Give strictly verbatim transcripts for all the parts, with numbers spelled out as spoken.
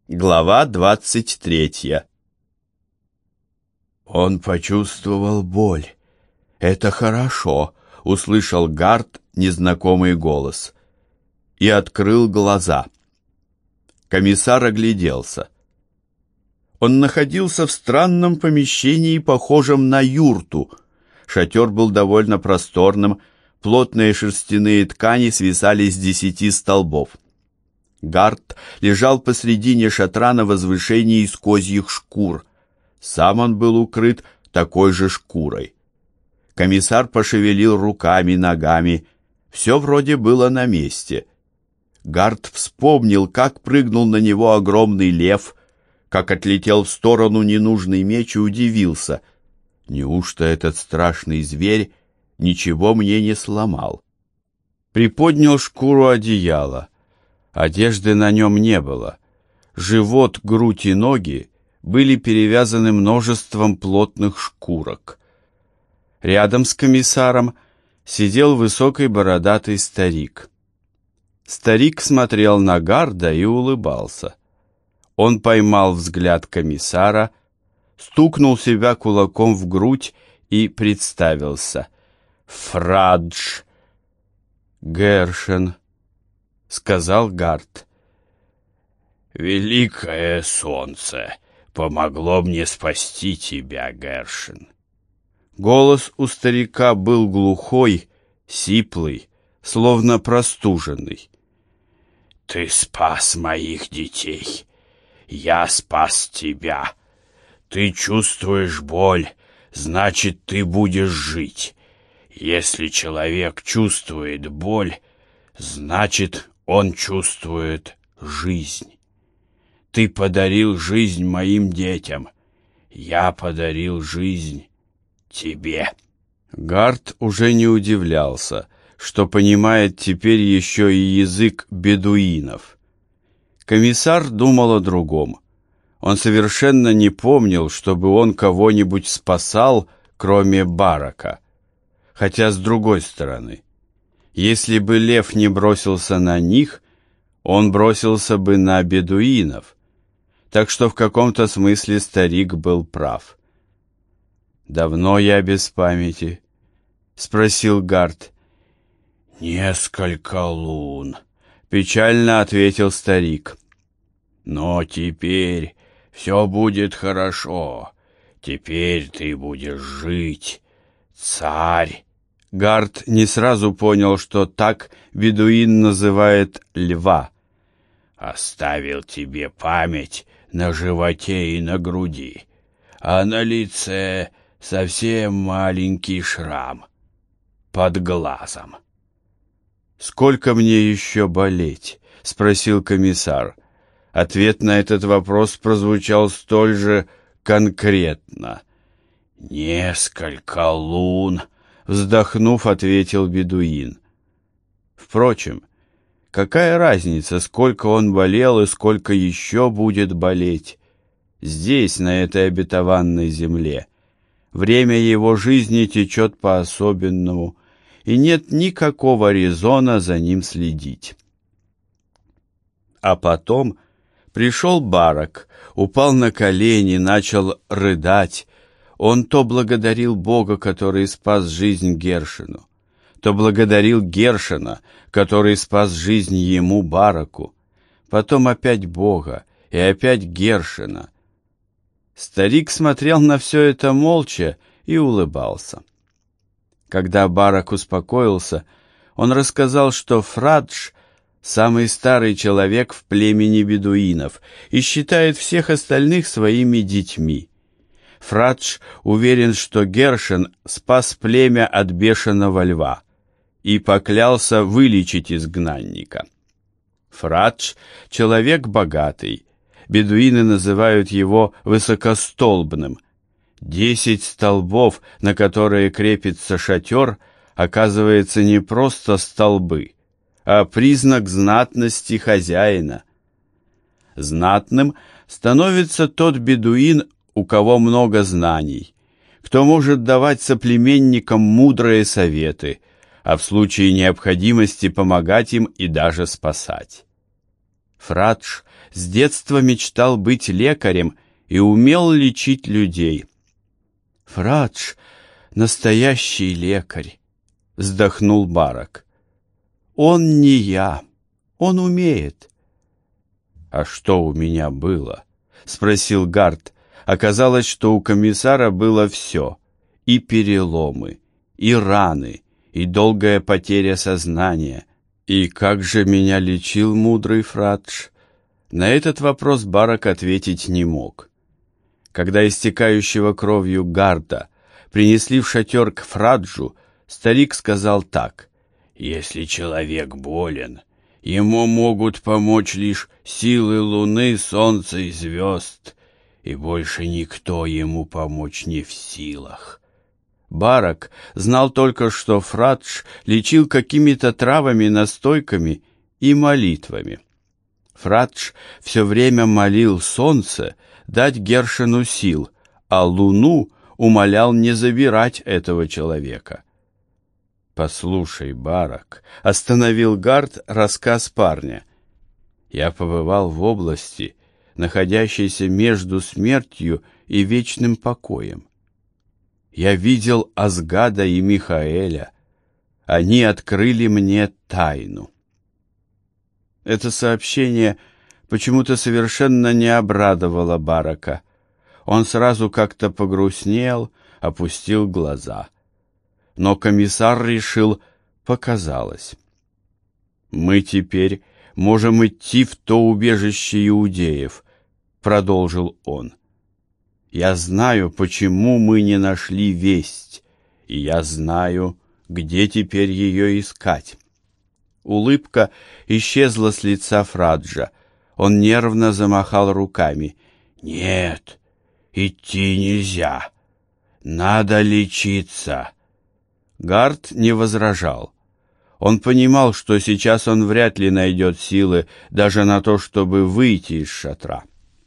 Глава двадцать третья. Он почувствовал боль. «Это хорошо», — услышал Гарт незнакомый голос и открыл глаза. Комиссар огляделся. Он находился в странном помещении, похожем на юрту. Шатер был довольно просторным, плотные шерстяные ткани свисали с десяти столбов. Гарт лежал посредине шатра на возвышении из козьих шкур. Сам он был укрыт такой же шкурой. Комиссар пошевелил руками, ногами. Все вроде было на месте. Гарт вспомнил, как прыгнул на него огромный лев, как отлетел в сторону ненужный меч и удивился. Неужто этот страшный зверь ничего мне не сломал? Приподнял шкуру одеяла. Одежды на нем не было. Живот, грудь и ноги были перевязаны множеством плотных шкурок. Рядом с комиссаром сидел высокий бородатый старик. Старик смотрел на Гарда и улыбался. Он поймал взгляд комиссара, стукнул себя кулаком в грудь и представился. «Фрадж Гершен», — сказал Гарт. «Великое солнце помогло мне спасти тебя, Гершен». Голос у старика был глухой, сиплый, словно простуженный. «Ты спас моих детей. Я спас тебя. Ты чувствуешь боль, значит, ты будешь жить. Если человек чувствует боль, значит, он чувствует жизнь. Ты подарил жизнь моим детям. Я подарил жизнь тебе». Гарт уже не удивлялся, что понимает теперь еще и язык бедуинов. Комиссар думал о другом. Он совершенно не помнил, чтобы он кого-нибудь спасал, кроме Барака. Хотя, с другой стороны, если бы лев не бросился на них, он бросился бы на бедуинов. Так что в каком-то смысле старик был прав. «Давно я без памяти?» — спросил Гарт. «Несколько лун», — печально ответил старик. «Но теперь все будет хорошо. Теперь ты будешь жить, царь». Гарт не сразу понял, что так бедуин называет льва. «Оставил тебе память на животе и на груди, а на лице совсем маленький шрам под глазом». «Сколько мне еще болеть?» — спросил комиссар. Ответ на этот вопрос прозвучал столь же конкретно. «Несколько лун», — вздохнув, ответил бедуин. Впрочем, какая разница, сколько он болел и сколько еще будет болеть? Здесь, на этой обетованной земле, время его жизни течет по-особенному, и нет никакого резона за ним следить. А потом пришел Барак, упал на колени, начал рыдать. Он то благодарил Бога, который спас жизнь Гершену, то благодарил Гершена, который спас жизнь ему, Бараку, потом опять Бога и опять Гершена. Старик смотрел на все это молча и улыбался. Когда Барак успокоился, он рассказал, что Фрадж — самый старый человек в племени бедуинов и считает всех остальных своими детьми. Фрадж уверен, что Гершен спас племя от бешеного льва и поклялся вылечить изгнанника. Фрадж — человек богатый. Бедуины называют его высокостолбным. Десять столбов, на которые крепится шатер, оказывается не просто столбы, а признак знатности хозяина. Знатным становится тот бедуин, у кого много знаний, кто может давать соплеменникам мудрые советы, а в случае необходимости помогать им и даже спасать. Фрадж с детства мечтал быть лекарем и умел лечить людей. «Фрадж — настоящий лекарь», — вздохнул Барак. «Он не я, он умеет». «А что у меня было?» — спросил Гард. Оказалось, что у комиссара было все: и переломы, и раны, и долгая потеря сознания. И как же меня лечил мудрый Фрадж? На этот вопрос Барак ответить не мог. Когда истекающего кровью Гарда принесли в шатер к Фраджу, старик сказал так: «Если человек болен, ему могут помочь лишь силы луны, солнца и звезд, и больше никто ему помочь не в силах». Барак знал только, что Фрадж лечил какими-то травами, настойками и молитвами. Фрадж все время молил солнце дать Гершену сил, а луну умолял не забирать этого человека. «Послушай, Барак», — остановил Гард рассказ парня, — «я побывал в области, находящейся между смертью и вечным покоем. Я видел Азгада и Михаэля. Они открыли мне тайну». Это сообщение почему-то совершенно не обрадовало Барака. Он сразу как-то погрустнел, опустил глаза. Но комиссар решил, показалось. «Мы теперь можем идти в то убежище иудеев», — продолжил он. «Я знаю, почему мы не нашли весть, и я знаю, где теперь ее искать». Улыбка исчезла с лица Фраджа. Он нервно замахал руками. «Нет, идти нельзя. Надо лечиться». Гард не возражал. Он понимал, что сейчас он вряд ли найдет силы даже на то, чтобы выйти из шатра.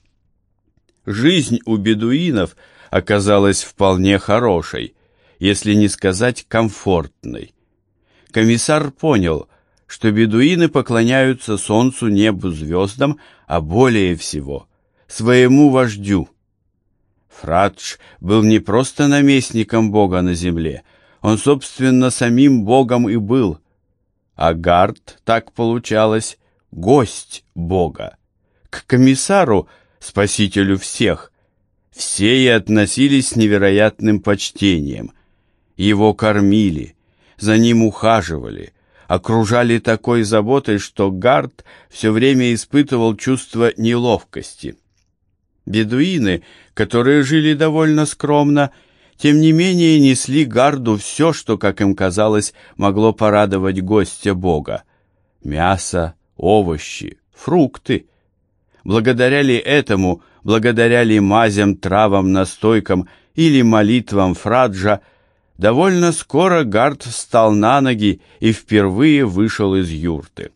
Жизнь у бедуинов оказалась вполне хорошей, если не сказать комфортной. Комиссар понял, что бедуины поклоняются солнцу, небу, звездам, а более всего своему вождю. Фрадж был не просто наместником Бога на земле, он, собственно, самим Богом и был. А Гард, так получалось, гость Бога. К комиссару, спасителю всех, все и относились с невероятным почтением. Его кормили, за ним ухаживали, окружали такой заботой, что Гард все время испытывал чувство неловкости. Бедуины, которые жили довольно скромно, тем не менее несли Гарду все, что, как им казалось, могло порадовать гостя Бога: мясо, овощи, фрукты. Благодаря ли этому, благодаря ли мазям, травам, настойкам или молитвам Фраджа, довольно скоро Гард встал на ноги и впервые вышел из юрты.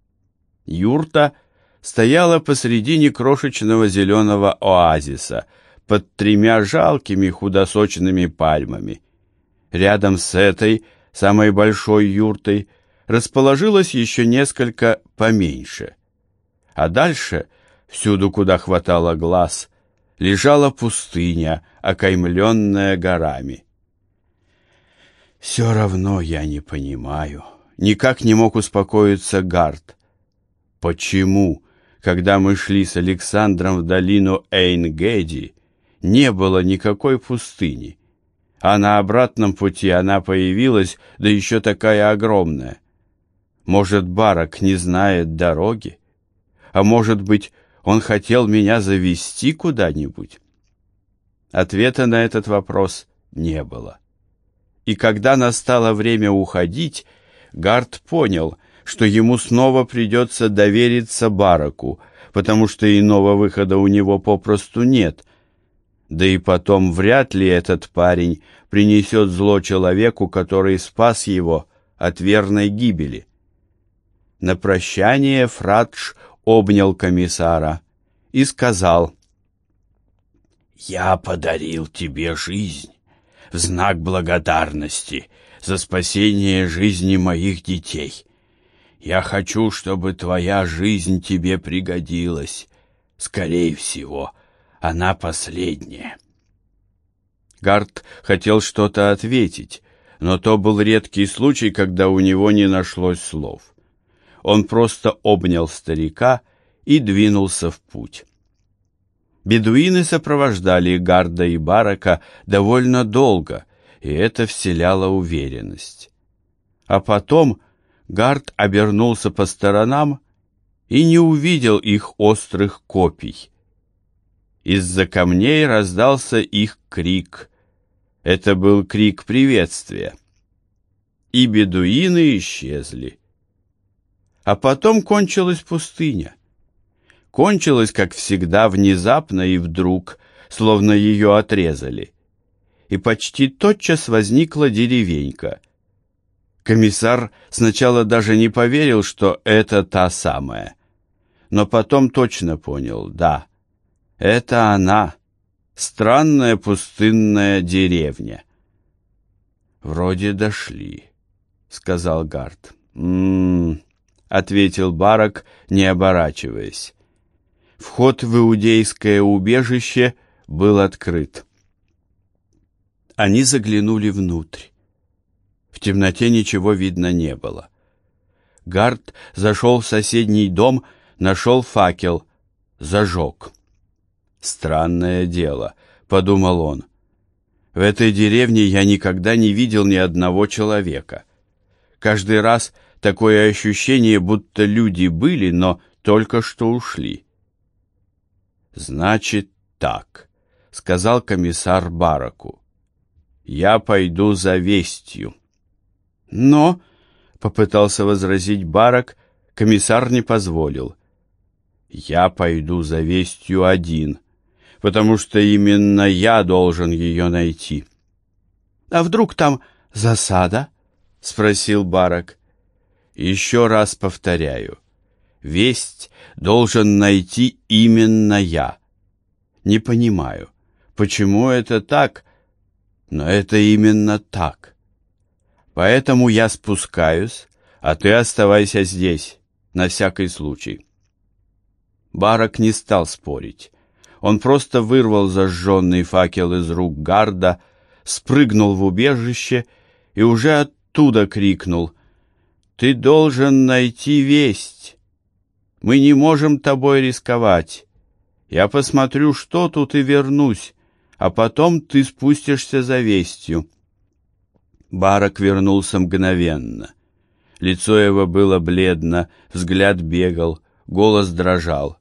Юрта стояла посредине крошечного зеленого оазиса под тремя жалкими худосочными пальмами. Рядом с этой, самой большой юртой, расположилось еще несколько поменьше. А дальше, всюду, куда хватало глаз, лежала пустыня, окаймленная горами. «Все равно я не понимаю», — никак не мог успокоиться Гард. «Почему, когда мы шли с Александром в долину Эйн-Геди, не было никакой пустыни, а на обратном пути она появилась, да еще такая огромная? Может, Барак не знает дороги? А может быть, он хотел меня завести куда-нибудь?» Ответа на этот вопрос не было. И когда настало время уходить, Гард понял, что ему снова придется довериться Бараку, потому что иного выхода у него попросту нет. Да и потом вряд ли этот парень принесет зло человеку, который спас его от верной гибели. На прощание Фрадж обнял комиссара и сказал: «Я подарил тебе жизнь в знак благодарности за спасение жизни моих детей. Я хочу, чтобы твоя жизнь тебе пригодилась. Скорее всего, она последняя». Гард хотел что-то ответить, но то был редкий случай, когда у него не нашлось слов. Он просто обнял старика и двинулся в путь. Бедуины сопровождали Гарда и Барака довольно долго, и это вселяло уверенность. А потом Гард обернулся по сторонам и не увидел их острых копий. Из-за камней раздался их крик. Это был крик приветствия. И бедуины исчезли. А потом кончилась пустыня. Кончилась, как всегда, внезапно и вдруг, словно ее отрезали. И почти тотчас возникла деревенька. Комиссар сначала даже не поверил, что это та самая. Но потом точно понял, да, это она, странная пустынная деревня. «Вроде дошли», — сказал Гард. «М-м-м», ответил Барак, не оборачиваясь. Вход в иудейское убежище был открыт. Они заглянули внутрь. В темноте ничего видно не было. Гард зашел в соседний дом, нашел факел, зажег. «Странное дело», — подумал он. «В этой деревне я никогда не видел ни одного человека. Каждый раз такое ощущение, будто люди были, но только что ушли». «Значит так», — сказал комиссар Бараку. «Я пойду за вестью». «Но», — попытался возразить Барак, комиссар не позволил. «Я пойду за вестью один, потому что именно я должен ее найти». «А вдруг там засада?» — спросил Барак. «Еще раз повторяю, весть должен найти именно я. Не понимаю, почему это так, но это именно так. Поэтому я спускаюсь, а ты оставайся здесь, на всякий случай». Барак не стал спорить. Он просто вырвал зажженный факел из рук Гарда, спрыгнул в убежище и уже оттуда крикнул: «Ты должен найти весть. Мы не можем тобой рисковать. Я посмотрю, что тут, и вернусь, а потом ты спустишься за вестью». Барак вернулся мгновенно. Лицо его было бледно, взгляд бегал, голос дрожал.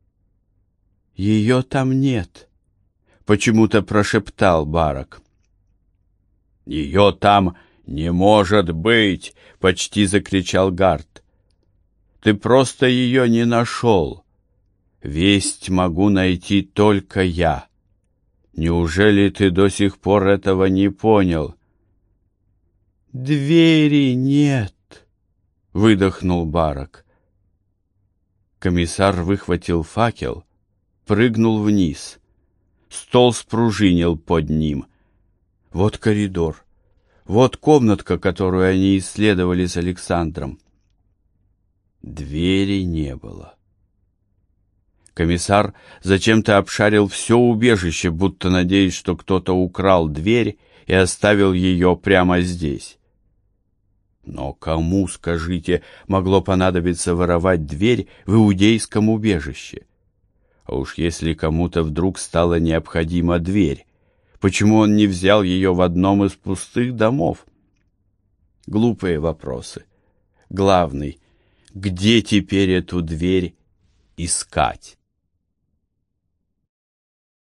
«Ее там нет», — почему-то прошептал Барак. «Ее там не может быть!» — почти закричал Гард. «Ты просто ее не нашел. Весть могу найти только я. Неужели ты до сих пор этого не понял?» «Двери нет», — выдохнул Барак. Комиссар выхватил факел, прыгнул вниз. Стол спружинил под ним. Вот коридор. Вот комнатка, которую они исследовали с Александром. Двери не было. Комиссар зачем-то обшарил все убежище, будто надеясь, что кто-то украл дверь и оставил ее прямо здесь. Но кому, скажите, могло понадобиться воровать дверь в иудейском убежище? А уж если кому-то вдруг стала необходима дверь, почему он не взял ее в одном из пустых домов? Глупые вопросы. Главный, где теперь эту дверь искать?